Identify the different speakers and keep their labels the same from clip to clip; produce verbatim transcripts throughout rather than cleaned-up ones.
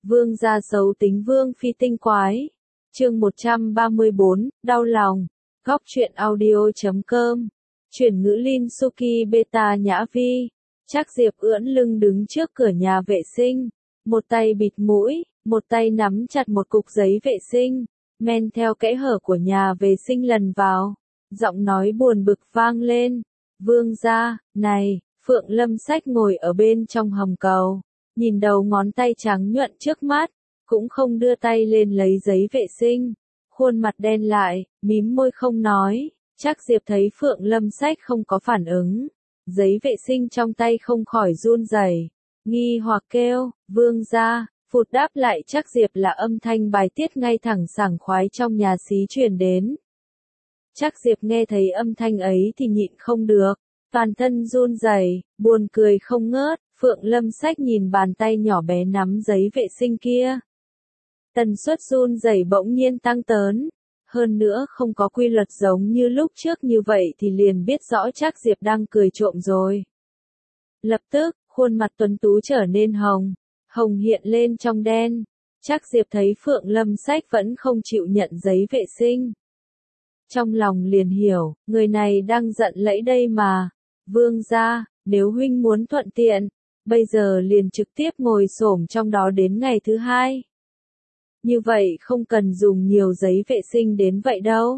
Speaker 1: Vương gia xấu tính vương phi tinh quái. Chương một trăm ba mươi bốn, đau lòng. Góc truyện audio chấm com. Chuyển ngữ Linh Suki Beta Nhã Vi. Trác Diệp ưỡn lưng đứng trước cửa nhà vệ sinh, một tay bịt mũi, một tay nắm chặt một cục giấy vệ sinh, men theo kẽ hở của nhà vệ sinh lần vào. Giọng nói buồn bực vang lên. Vương gia, này, Phượng Lâm Sách ngồi ở bên trong hầm cầu, nhìn đầu ngón tay trắng nhuận trước mắt, cũng không đưa tay lên lấy giấy vệ sinh, khuôn mặt đen lại, mím môi không nói. Trác Diệp thấy Phượng Lâm Sách không có phản ứng, giấy vệ sinh trong tay không khỏi run rẩy, nghi hoặc kêu, vương gia. Phụt đáp lại Trác Diệp là âm thanh bài tiết ngay thẳng sảng khoái trong nhà xí truyền đến. Trác Diệp nghe thấy âm thanh ấy thì nhịn không được, toàn thân run rẩy, buồn cười không ngớt. Phượng Lâm Sách nhìn bàn tay nhỏ bé nắm giấy vệ sinh kia, tần suất run rẩy bỗng nhiên tăng tớn, hơn nữa không có quy luật giống như lúc trước, như vậy thì liền biết rõ Trác Diệp đang cười trộm rồi. Lập tức, khuôn mặt tuấn tú trở nên hồng, hồng hiện lên trong đen. Trác Diệp thấy Phượng Lâm Sách vẫn không chịu nhận giấy vệ sinh, trong lòng liền hiểu, người này đang giận lẫy đây mà. Vương gia, nếu huynh muốn thuận tiện, bây giờ liền trực tiếp ngồi xổm trong đó đến ngày thứ hai. Như vậy không cần dùng nhiều giấy vệ sinh đến vậy đâu.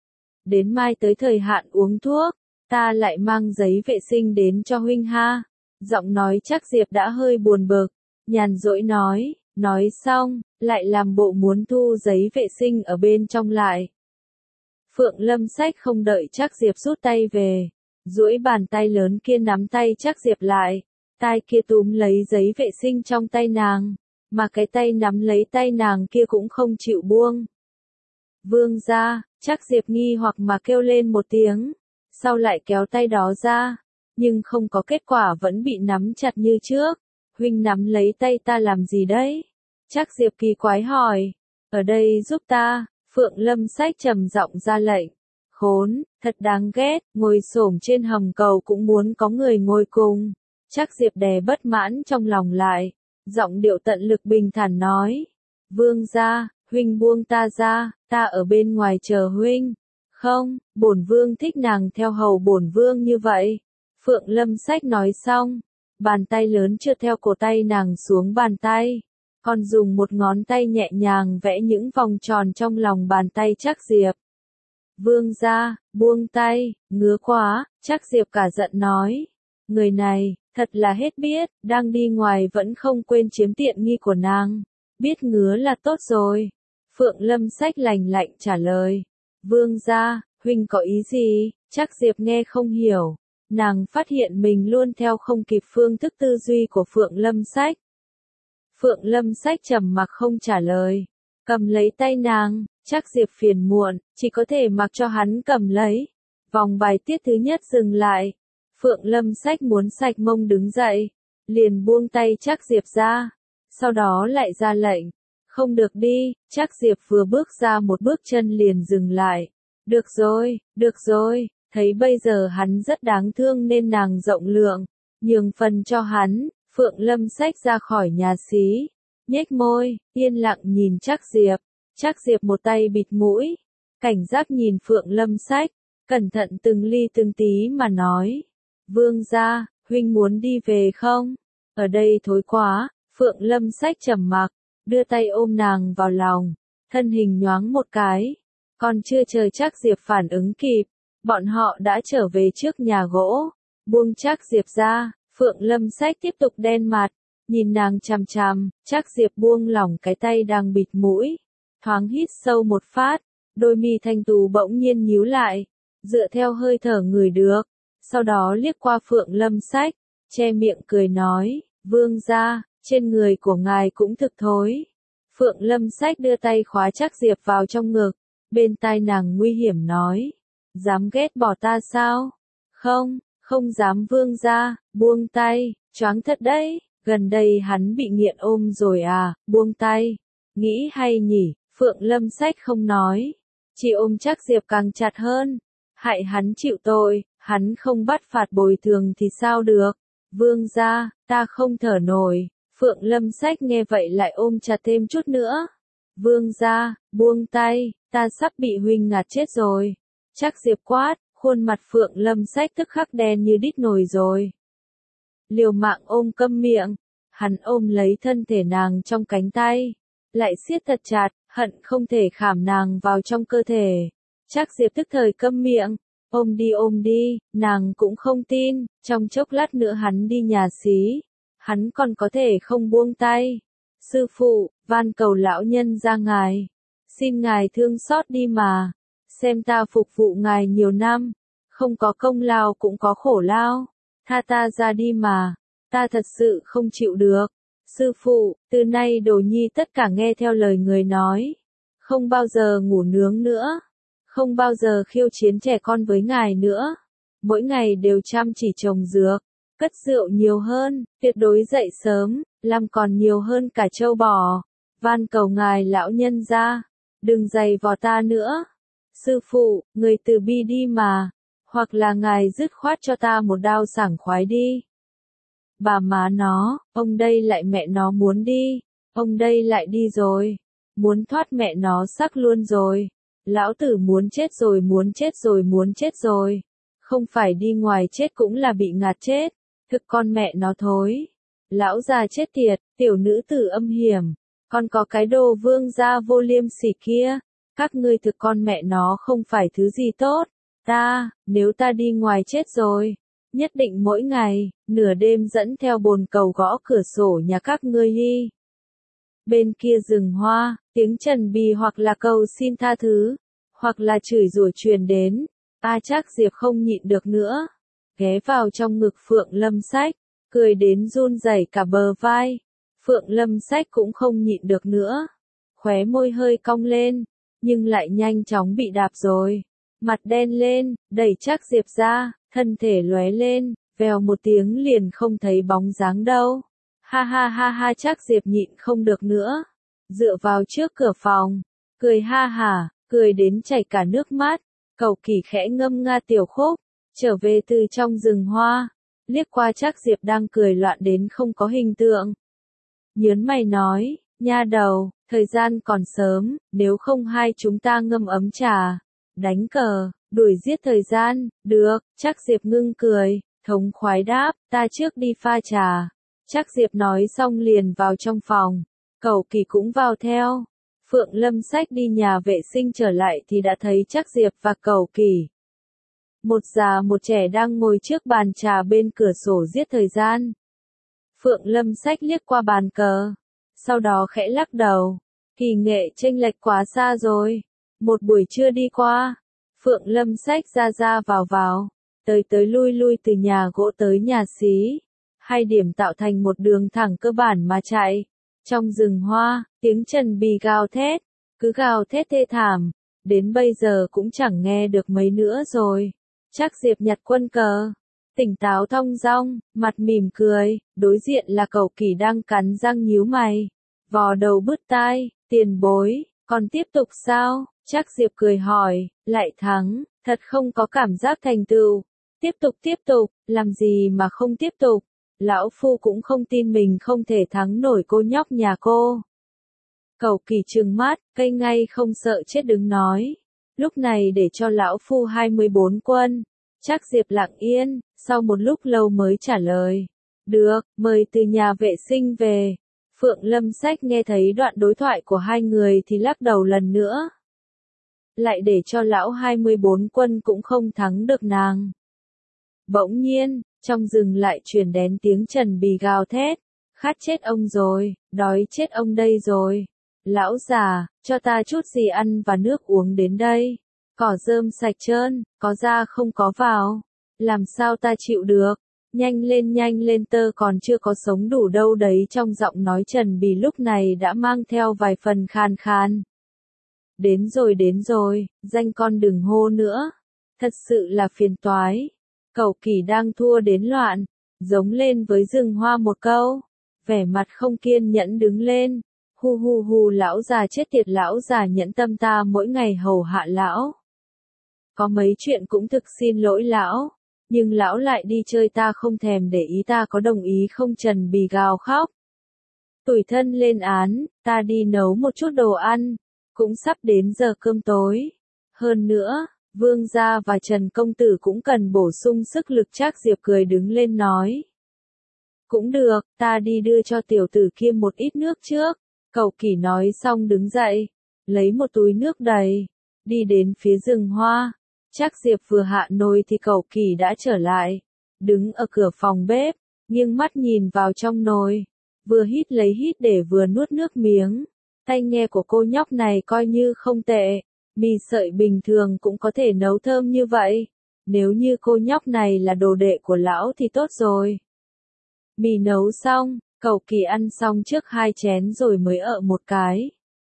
Speaker 1: Đến mai tới thời hạn uống thuốc, ta lại mang giấy vệ sinh đến cho huynh ha. Giọng nói Trác Diệp đã hơi buồn bực, nhàn rỗi nói, nói xong, lại làm bộ muốn thu giấy vệ sinh ở bên trong lại. Phượng Lâm Sách không đợi Trác Diệp rút tay về, duỗi bàn tay lớn kia nắm tay Trác Diệp lại, tay kia túm lấy giấy vệ sinh trong tay nàng, mà cái tay nắm lấy tay nàng kia cũng không chịu buông. Vương gia, Trác Diệp nghi hoặc mà kêu lên một tiếng, sau lại kéo tay đó ra, nhưng không có kết quả, vẫn bị nắm chặt như trước. Huynh nắm lấy tay ta làm gì đấy? Trác Diệp kỳ quái hỏi. Ở đây giúp ta. Phượng Lâm Sách trầm giọng ra lệnh. Khốn, thật đáng ghét, ngồi xổm trên hầm cầu cũng muốn có người ngồi cùng. Trác Diệp đè bất mãn trong lòng lại, giọng điệu tận lực bình thản nói. Vương gia, huynh buông ta ra, ta ở bên ngoài chờ huynh. Không, bổn vương thích nàng theo hầu bổn vương như vậy. Phượng Lâm Sách nói xong, bàn tay lớn trượt theo cổ tay nàng xuống bàn tay, còn dùng một ngón tay nhẹ nhàng vẽ những vòng tròn trong lòng bàn tay Trác Diệp. Vương gia, buông tay, ngứa quá. Trác Diệp cả giận nói. Người này, thật là hết biết, đang đi ngoài vẫn không quên chiếm tiện nghi của nàng. Biết ngứa là tốt rồi. Phượng Lâm Sách lành lạnh trả lời. Vương gia, huynh có ý gì? Trác Diệp nghe không hiểu. Nàng phát hiện mình luôn theo không kịp phương thức tư duy của Phượng Lâm Sách. Phượng Lâm Sách trầm mặc không trả lời, cầm lấy tay nàng. Trác Diệp phiền muộn, chỉ có thể mặc cho hắn cầm lấy. Vòng bài tiết thứ nhất dừng lại. Phượng Lâm Sách muốn sạch mông đứng dậy, liền buông tay Trác Diệp ra, sau đó lại ra lệnh. Không được đi. Trác Diệp vừa bước ra một bước chân liền dừng lại. Được rồi, được rồi. Thấy bây giờ hắn rất đáng thương nên nàng rộng lượng, nhường phần cho hắn. Phượng Lâm Sách ra khỏi nhà xí, nhếch môi, yên lặng nhìn Trác Diệp. Trác Diệp một tay bịt mũi, cảnh giác nhìn Phượng Lâm Sách, cẩn thận từng ly từng tí mà nói. Vương gia, huynh muốn đi về không? Ở đây thối quá. Phượng Lâm Sách trầm mặc, đưa tay ôm nàng vào lòng, thân hình nhoáng một cái. Còn chưa chờ Trác Diệp phản ứng kịp, bọn họ đã trở về trước nhà gỗ. Buông Trác Diệp ra, Phượng Lâm Sách tiếp tục đen mặt, nhìn nàng chằm chằm. Trác Diệp buông lỏng cái tay đang bịt mũi, thoáng hít sâu một phát, đôi mi thanh tú bỗng nhiên nhíu lại, dựa theo hơi thở người được, sau đó liếc qua Phượng Lâm Sách, che miệng cười nói, vương gia, trên người của ngài cũng thực thối. Phượng Lâm Sách đưa tay khóa Trác Diệp vào trong ngực, bên tai nàng nguy hiểm nói, dám ghét bỏ ta sao? Không, không dám vương gia. Buông tay, choáng thật đấy, gần đây hắn bị nghiện ôm rồi à, buông tay. Nghĩ hay nhỉ? Phượng Lâm Sách không nói, chỉ ôm Trác Diệp càng chặt hơn. Hại hắn chịu tội, hắn không bắt phạt bồi thường thì sao được? Vương gia, ta không thở nổi. Phượng Lâm Sách nghe vậy lại ôm chặt thêm chút nữa. Vương gia, buông tay, ta sắp bị huynh ngạt chết rồi. Trác Diệp quát, khuôn mặt Phượng Lâm Sách tức khắc đen như đít nồi rồi. Liều mạng ôm câm miệng, hắn ôm lấy thân thể nàng trong cánh tay, lại siết thật chặt, hận không thể khảm nàng vào trong cơ thể. Trác Diệp tức thời câm miệng, ôm đi ôm đi, nàng cũng không tin, trong chốc lát nữa hắn đi nhà xí, hắn còn có thể không buông tay. Sư phụ, van cầu lão nhân ra ngài, xin ngài thương xót đi mà, xem ta phục vụ ngài nhiều năm, không có công lao cũng có khổ lao, tha ta ra đi mà, ta thật sự không chịu được. Sư phụ, từ nay đồ nhi tất cả nghe theo lời người nói, không bao giờ ngủ nướng nữa, không bao giờ khiêu chiến trẻ con với ngài nữa, mỗi ngày đều chăm chỉ trồng dược, cất rượu nhiều hơn, tuyệt đối dậy sớm, làm còn nhiều hơn cả trâu bò, van cầu ngài lão nhân ra, đừng giày vò ta nữa. Sư phụ, người từ bi đi mà, hoặc là ngài dứt khoát cho ta một đao sảng khoái đi. Bà má nó, ông đây lại mẹ nó muốn đi, ông đây lại đi rồi, muốn thoát mẹ nó sắc luôn rồi. Lão tử muốn chết rồi muốn chết rồi muốn chết rồi, không phải đi ngoài chết cũng là bị ngạt chết, thực con mẹ nó thối. Lão già chết tiệt, tiểu nữ tử âm hiểm, còn có cái đồ vương gia vô liêm sỉ kia, các ngươi thực con mẹ nó không phải thứ gì tốt. Ta, nếu ta đi ngoài chết rồi, nhất định mỗi ngày, nửa đêm dẫn theo bồn cầu gõ cửa sổ nhà các ngươi đi. Bên kia rừng hoa, tiếng trần bì hoặc là cầu xin tha thứ, hoặc là chửi rủa truyền đến. A Trác Diệp không nhịn được nữa, ghé vào trong ngực Phượng Lâm Sách, cười đến run rẩy cả bờ vai. Phượng Lâm Sách cũng không nhịn được nữa, khóe môi hơi cong lên, nhưng lại nhanh chóng bị đạp rồi. Mặt đen lên, đẩy Trác Diệp ra, thân thể lóe lên, vèo một tiếng liền không thấy bóng dáng đâu. Ha ha ha ha, Trác Diệp nhịn không được nữa, dựa vào trước cửa phòng, cười ha hả, cười đến chảy cả nước mắt. Cầu Kỳ khẽ ngâm nga tiểu khúc, trở về từ trong rừng hoa, liếc qua Trác Diệp đang cười loạn đến không có hình tượng. Nhớn mày nói, nha đầu, thời gian còn sớm, nếu không hai chúng ta ngâm ấm trà, đánh cờ, đuổi giết thời gian. Được. Trác Diệp ngưng cười, thống khoái đáp, ta trước đi pha trà. Trác Diệp nói xong liền vào trong phòng, Cầu Kỳ cũng vào theo. Phượng Lâm Sách đi nhà vệ sinh trở lại thì đã thấy Trác Diệp và Cầu Kỳ. Một già một trẻ đang ngồi trước bàn trà bên cửa sổ giết thời gian. Phượng Lâm Sách liếc qua bàn cờ, sau đó khẽ lắc đầu, kỳ nghệ chênh lệch quá xa rồi. Một buổi trưa đi qua, Phượng Lâm Sách ra ra vào vào, tới tới lui lui từ nhà gỗ tới nhà xí, hai điểm tạo thành một đường thẳng cơ bản mà chạy. Trong rừng hoa, tiếng trần bì gào thét, cứ gào thét thê thảm, đến bây giờ cũng chẳng nghe được mấy nữa rồi. Trác Diệp nhặt quân cờ, tỉnh táo thong dong, mặt mỉm cười, đối diện là Cầu Kỳ đang cắn răng nhíu mày, vò đầu bứt tai, tiền bối, còn tiếp tục sao? Trác Diệp cười hỏi, lại thắng, thật không có cảm giác thành tựu. Tiếp tục tiếp tục, làm gì mà không tiếp tục? Lão Phu cũng không tin mình không thể thắng nổi cô nhóc nhà cô. Cầu Kỳ trừng mắt, cây ngay không sợ chết đứng nói. Lúc này để cho Lão Phu hai mươi bốn quân. Trác Diệp lặng yên, sau một lúc lâu mới trả lời. Được, mời từ nhà vệ sinh về. Phượng Lâm Sách nghe thấy đoạn đối thoại của hai người thì lắc đầu lần nữa. Lại để cho lão hai mươi bốn quân cũng không thắng được nàng. Bỗng nhiên, trong rừng lại truyền đến tiếng trần bì gào thét. Khát chết ông rồi, đói chết ông đây rồi. Lão già, cho ta chút gì ăn và nước uống đến đây. Cỏ rơm sạch trơn, có ra không có vào. Làm sao ta chịu được? Nhanh lên nhanh lên, tơ còn chưa có sống đủ đâu đấy. Trong giọng nói trần bì lúc này đã mang theo vài phần khàn khàn. Đến rồi đến rồi, danh con đừng hô nữa. Thật sự là phiền toái. Cầu Kỳ đang thua đến loạn, giống lên với rừng hoa một câu. Vẻ mặt không kiên nhẫn đứng lên. Hu hu hu, lão già chết tiệt, lão già nhẫn tâm, ta mỗi ngày hầu hạ lão. Có mấy chuyện cũng thực xin lỗi lão, nhưng lão lại đi chơi ta không thèm để ý, ta có đồng ý không? Trần bì gào khóc. Tủi thân lên án, ta đi nấu một chút đồ ăn, cũng sắp đến giờ cơm tối. Hơn nữa, Vương gia và Trần công tử cũng cần bổ sung sức lực. Trác Diệp cười đứng lên nói. Cũng được, ta đi đưa cho tiểu tử kia một ít nước trước. Cẩu Kỷ nói xong đứng dậy, lấy một túi nước đầy, đi đến phía rừng hoa. Trác Diệp vừa hạ nồi thì Cẩu Kỷ đã trở lại, đứng ở cửa phòng bếp, nghiêng mắt nhìn vào trong nồi, vừa hít lấy hít để vừa nuốt nước miếng. Tay nghề của cô nhóc này coi như không tệ, mì sợi bình thường cũng có thể nấu thơm như vậy. Nếu như cô nhóc này là đồ đệ của lão thì tốt rồi. Mì nấu xong, Cẩu Kỷ ăn xong trước hai chén rồi mới ợ một cái.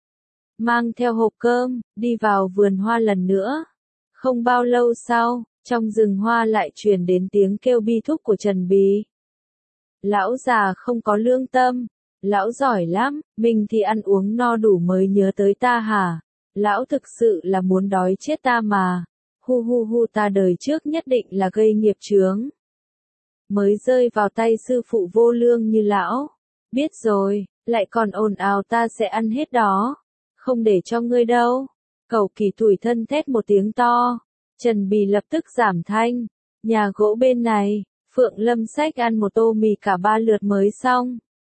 Speaker 1: Mang theo hộp cơm, đi vào vườn hoa lần nữa. Không bao lâu sau, trong rừng hoa lại truyền đến tiếng kêu bi thúc của Trần Bì. Lão già không có lương tâm, lão giỏi lắm, mình thì ăn uống no đủ mới nhớ tới ta hả? Lão thực sự là muốn đói chết ta mà. Hu hu hu, ta đời trước nhất định là gây nghiệp chướng. Mới rơi vào tay sư phụ vô lương như lão. Biết rồi, lại còn ồn ào, ta sẽ ăn hết đó. Không để cho ngươi đâu. Cẩu Kỷ tủi thân thét một tiếng to. Trần Bì lập tức giảm thanh. Nhà gỗ bên này, Phượng Lâm xách ăn một tô mì cả ba lượt mới xong.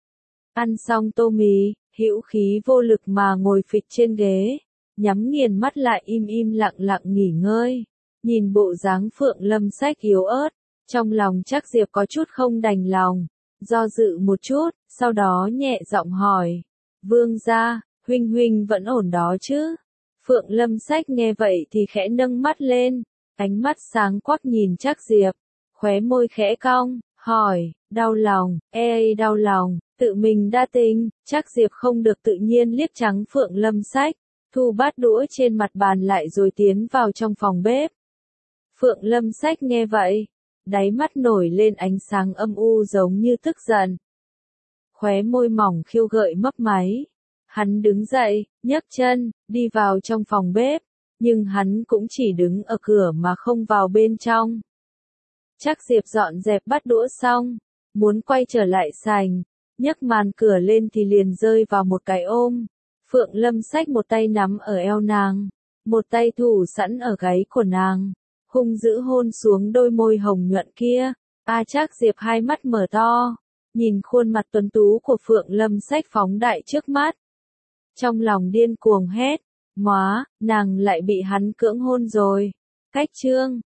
Speaker 1: Ăn xong tô mì, hữu khí vô lực mà ngồi phịch trên ghế, nhắm nghiền mắt lại im im lặng lặng nghỉ ngơi. Nhìn bộ dáng Phượng Lâm xách yếu ớt, trong lòng Trác Diệp có chút không đành lòng, do dự một chút, sau đó nhẹ giọng hỏi. Vương gia, huynh huynh vẫn ổn đó chứ? Phượng Lâm xách nghe vậy thì khẽ nâng mắt lên, ánh mắt sáng quắc nhìn Trác Diệp, khóe môi khẽ cong, hỏi, đau lòng, ê đau lòng, tự mình đa tình. Trác Diệp không được tự nhiên liếc trắng Phượng Lâm xách, thu bát đũa trên mặt bàn lại rồi tiến vào trong phòng bếp. Phượng Lâm xách nghe vậy, đáy mắt nổi lên ánh sáng âm u giống như tức giận. Khóe môi mỏng khiêu gợi mấp máy. Hắn đứng dậy, nhấc chân, đi vào trong phòng bếp, nhưng hắn cũng chỉ đứng ở cửa mà không vào bên trong. Trác Diệp dọn dẹp bát đũa xong, muốn quay trở lại sành, nhấc màn cửa lên thì liền rơi vào một cái ôm. Phượng Lâm xách một tay nắm ở eo nàng, một tay thủ sẵn ở gáy của nàng, hung dữ hôn xuống đôi môi hồng nhuận kia. A Trác Diệp hai mắt mở to, nhìn khuôn mặt tuấn tú của Phượng Lâm xách phóng đại trước mắt. Trong lòng điên cuồng hét, móa, nàng lại bị hắn cưỡng hôn rồi. Cách chương